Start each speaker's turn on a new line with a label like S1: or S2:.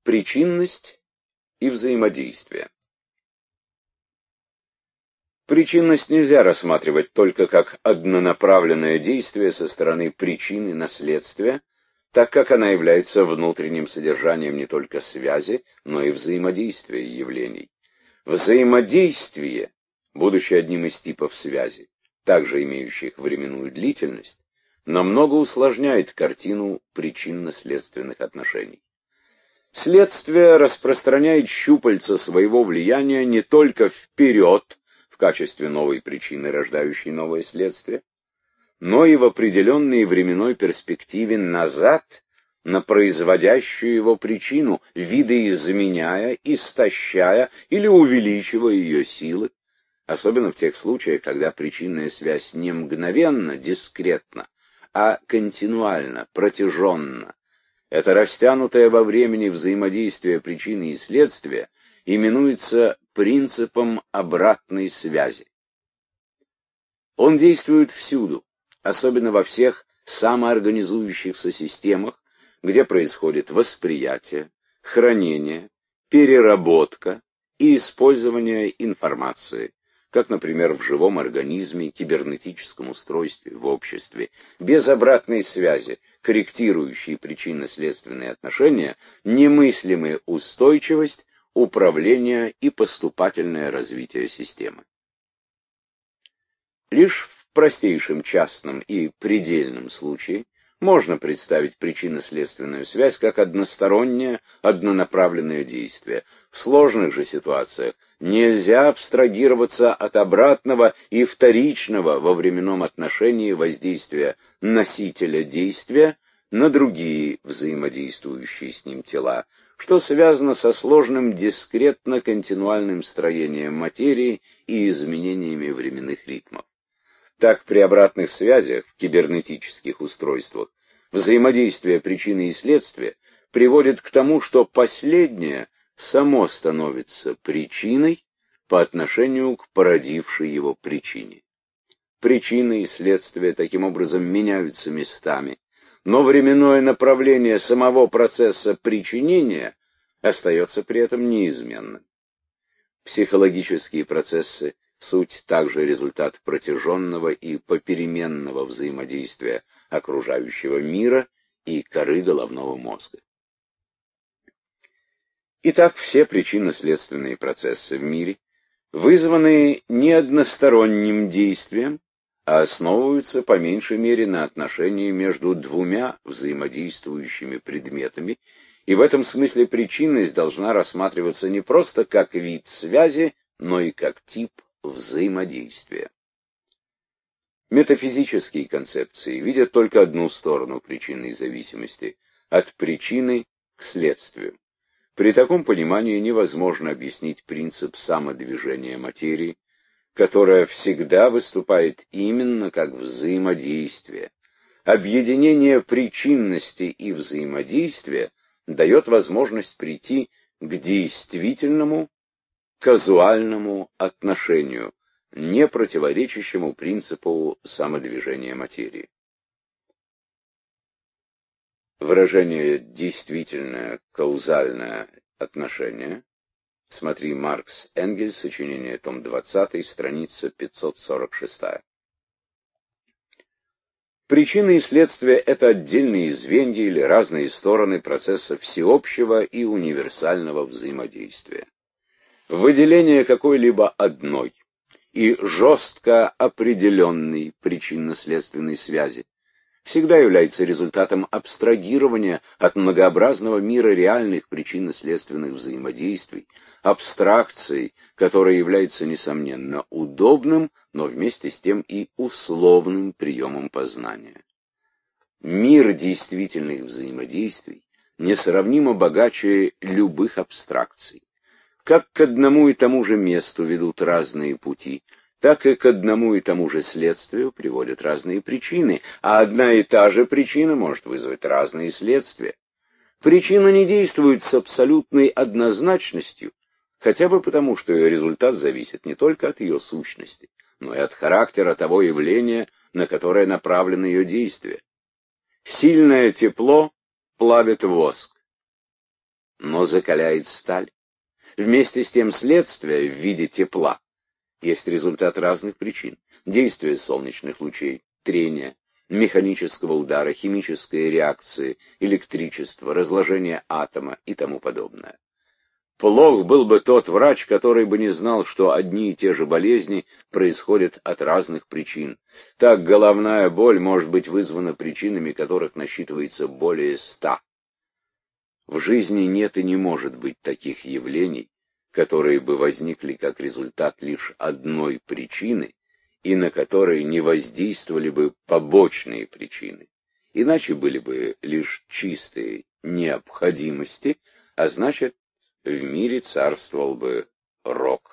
S1: Причинность и взаимодействие. Причинность нельзя рассматривать только как однонаправленное действие со стороны причины на следствие, так как она является внутренним содержанием не только связи, но и взаимодействия явлений. Взаимодействие, будучи одним из типов связи, также имеющих временную длительность, намного усложняет картину причинно-следственных отношений. Следствие распространяет щупальца своего влияния не только вперед, в качестве новой причины, рождающей новое следствие, но и в определенной временной перспективе назад на производящую его причину, видоизменяя, истощая или увеличивая ее силы, особенно в тех случаях, когда причинная связь не мгновенно, дискретна, а континуально, протяженно. Это растянутое во времени взаимодействие причины и следствия именуется принципом обратной связи. Он действует всюду, особенно во всех самоорганизующихся системах, где происходит восприятие, хранение, переработка и использование информации, как, например, в живом организме, кибернетическом устройстве, в обществе. Без обратной связи, корректирующей причинно-следственные отношения, немыслимы устойчивость, управление и поступательное развитие системы. Лишь в простейшем частном и предельном случае можно представить причинно-следственную связь как одностороннее, однонаправленное действие. В сложных же ситуациях нельзя абстрагироваться от обратного и вторичного во временном отношении воздействия носителя действия на другие взаимодействующие с ним тела, что связано со сложным дискретно-континуальным строением материи и изменениями временных ритмов. Так, при обратных связях в кибернетических устройствах взаимодействие причины и следствия приводит к тому, что последнее само становится причиной по отношению к породившей его причине. Причины и следствия таким образом меняются местами, но временное направление самого процесса причинения остается при этом неизменным. Психологические процессы — суть также результат протяженного и попеременного взаимодействия окружающего мира и коры головного мозга. Итак, все причинно-следственные процессы в мире вызваны не односторонним действием, а основываются по меньшей мере на отношении между двумя взаимодействующими предметами, и в этом смысле причинность должна рассматриваться не просто как вид связи, но и как тип взаимодействия. Метафизические концепции видят только одну сторону причинной зависимости – от причины к следствию. При таком понимании невозможно объяснить принцип самодвижения материи, которая всегда выступает именно как взаимодействие. Объединение причинности и взаимодействия дает возможность прийти к действительному, казуальному отношению, не противоречащему принципу самодвижения материи. Выражение «действительное каузальное отношение» смотри Маркс, Энгельс, сочинение, том 20, страница 546. Причины и следствия – это отдельные звенья или разные стороны процесса всеобщего и универсального взаимодействия. Выделение какой-либо одной и жестко определенной причинно-следственной связи всегда является результатом абстрагирования от многообразного мира реальных причинно-следственных взаимодействий, абстракцией, которая является, несомненно, удобным, но вместе с тем и условным приемом познания. Мир действительных взаимодействий несравнимо богаче любых абстракций. Как к одному и тому же месту ведут разные пути, так и к одному и тому же следствию приводят разные причины, а одна и та же причина может вызвать разные следствия. Причина не действует с абсолютной однозначностью, хотя бы потому, что ее результат зависит не только от ее сущности, но и от характера того явления, на которое направлено ее действие. Сильное тепло плавит воск, но закаляет сталь. Вместе с тем следствие в виде тепла есть результат разных причин. Действие солнечных лучей, трения, механического удара, химической реакции, электричества, разложения атома и тому подобное. Плох был бы тот врач, который бы не знал, что одни и те же болезни происходят от разных причин. Так головная боль может быть вызвана причинами, которых насчитывается более 100. В жизни нет и не может быть таких явлений, которые бы возникли как результат лишь одной причины и на которые не воздействовали бы побочные причины. Иначе были бы лишь чистые необходимости, а значит, в мире царствовал бы рок.